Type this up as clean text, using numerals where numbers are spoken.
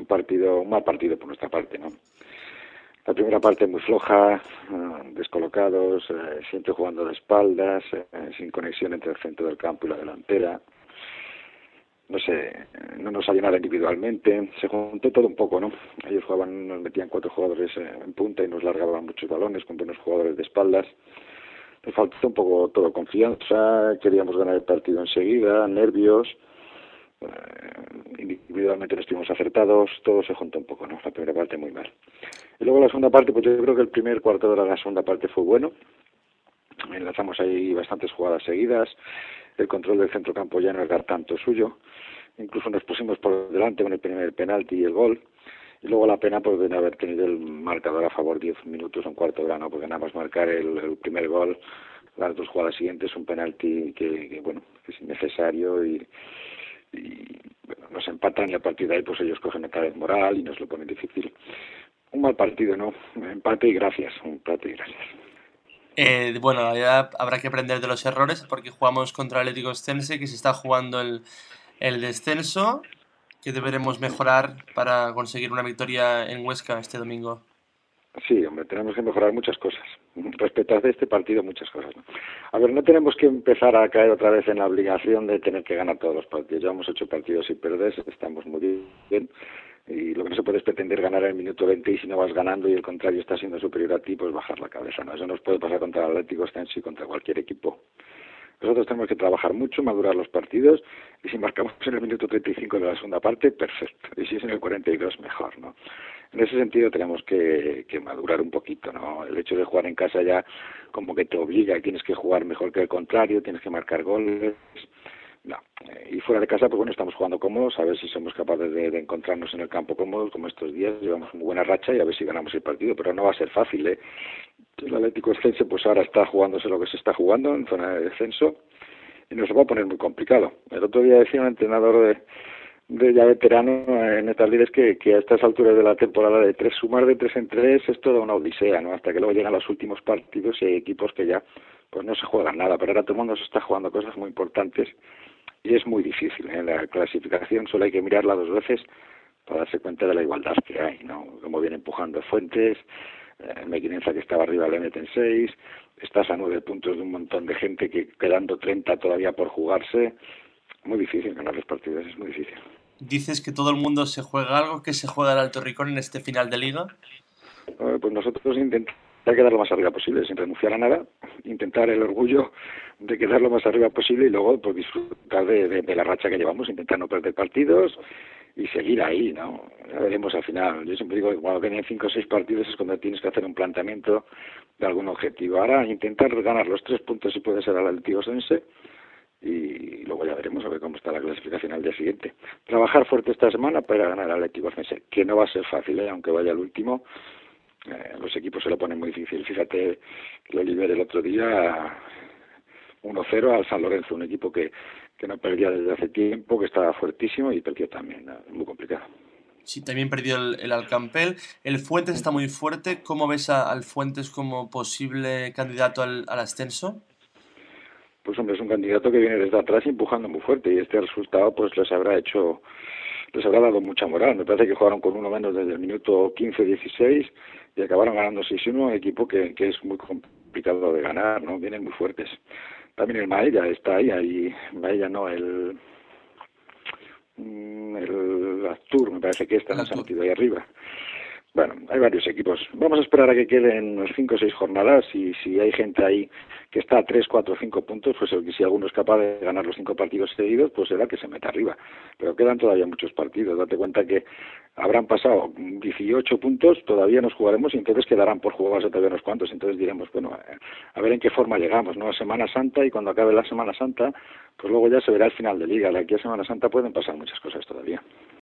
un mal partido por nuestra parte, ¿no? La primera parte muy floja, descolocados, siempre jugando de espaldas, sin conexión entre el centro del campo y la delantera. No sé, no nos salió nada individualmente, se juntó todo un poco, ¿no? Ellos jugaban, nos metían 4 jugadores en punta y nos largaban muchos balones con buenos jugadores de espaldas. Nos faltó un poco todo, confianza, queríamos ganar el partido enseguida, nervios, individualmente no estuvimos acertados, todo se juntó un poco, ¿no? La primera parte muy mal. Y luego la segunda parte, pues yo creo que el primer cuarto de la segunda parte fue bueno. Enlazamos ahí bastantes jugadas seguidas, el control del centrocampo ya no era tanto suyo, incluso nos pusimos por delante con el primer penalti y el gol, y luego la pena pues de no haber tenido el marcador a favor 10 minutos o un cuarto de hora, ¿no? Porque nada más marcar el primer gol, las 2 jugadas siguientes, un penalti que bueno, que es innecesario y bueno, nos empatan y a partir de ahí pues ellos cogen otra vez moral y nos lo ponen difícil. Un mal partido, ¿no? Empate y gracias, un empate y gracias. Bueno, ya habrá que aprender de los errores porque jugamos contra el Atlético Stense, que se está jugando el descenso, que deberemos mejorar para conseguir una victoria en Huesca este domingo. Sí, hombre, tenemos que mejorar muchas cosas. Respecto a este partido, muchas cosas, ¿no? A ver, no tenemos que empezar a caer otra vez en la obligación de tener que ganar todos los partidos. Llevamos 8 partidos sin perder, estamos muy bien. Y lo que no se puede es pretender ganar en el minuto 20 y si no vas ganando y el contrario está siendo superior a ti, pues bajar la cabeza, ¿no? Eso nos puede pasar contra el Atlético Stense y contra cualquier equipo. Nosotros tenemos que trabajar mucho, madurar los partidos, y si marcamos en el minuto 35 de la segunda parte, perfecto. Y si es en el 42, mejor, ¿no? En ese sentido tenemos que madurar un poquito, ¿no? El hecho de jugar en casa ya como que te obliga y tienes que jugar mejor que el contrario, tienes que marcar goles. No. Y fuera de casa, pues bueno, estamos jugando cómodos, a ver si somos capaces de encontrarnos en el campo cómodos, como estos días, llevamos muy buena racha y a ver si ganamos el partido, pero no va a ser fácil, ¿eh? El Atlético Cense pues ahora está jugándose lo que se está jugando en zona de descenso y nos va a poner muy complicado. El otro día decía un entrenador de ya veterano en estas lides que a estas alturas de la temporada de tres sumar de 3 en 3 es toda una odisea, ¿no? Hasta que luego llegan los últimos partidos y hay equipos que ya pues no se juegan nada, pero ahora todo el mundo se está jugando cosas muy importantes y es muy difícil, ¿eh? La clasificación solo hay que mirarla 2 veces para darse cuenta de la igualdad que hay, ¿no? Como viene empujando Fuentes, Mequinenza que estaba arriba le meten 6, estás a 9 puntos de un montón de gente que quedando 30 todavía por jugarse, muy difícil ganar los partidos, es muy difícil. ¿Dices que todo el mundo se juega algo, que se juega el Alto Ricón en este final de liga? Pues nosotros intentar quedar lo más arriba posible, sin renunciar a nada, intentar el orgullo de quedar lo más arriba posible y luego pues disfrutar de la racha que llevamos, intentar no perder partidos y seguir ahí, ¿no? Ya veremos al final. Yo siempre digo que cuando vienen 5 o 6 partidos es cuando tienes que hacer un planteamiento de algún objetivo. Ahora intentar ganar los 3 puntos si puede ser al Atlético Sense y luego ya veremos a ver cómo está la clasificación al día siguiente. Trabajar fuerte esta semana para ganar al Atlético Sense, que no va a ser fácil, aunque vaya el último. Los equipos se lo ponen muy difícil. Fíjate que lo liberé el otro día 1-0 al San Lorenzo, un equipo que no perdía desde hace tiempo, que estaba fuertísimo y perdió también, muy complicado. Sí, también perdió el Alcampel. El Fuentes está muy fuerte. ¿Cómo ves al Fuentes como posible candidato al ascenso? Pues hombre, es un candidato que viene desde atrás empujando muy fuerte y este resultado pues les habrá dado mucha moral. Me parece que jugaron con uno menos desde el minuto 15-16 y acabaron ganando 6-1, un equipo que es muy complicado de ganar, ¿no? Vienen muy fuertes. También el Maella está ahí Maella no, el Astur me parece que El también se ha Altur. metido ahí arriba. Bueno, hay varios equipos. Vamos a esperar a que queden unos 5 o 6 jornadas y si hay gente ahí que está a 3, 4, 5 puntos, pues si alguno es capaz de ganar los 5 partidos seguidos, pues será que se meta arriba. Pero quedan todavía muchos partidos. Date cuenta que habrán pasado 18 puntos, todavía nos jugaremos y entonces quedarán por jugarse todavía unos cuantos. Entonces diremos, bueno, a ver en qué forma llegamos, ¿no? A Semana Santa y cuando acabe la Semana Santa, pues luego ya se verá el final de liga. De aquí a Semana Santa pueden pasar muchas cosas todavía.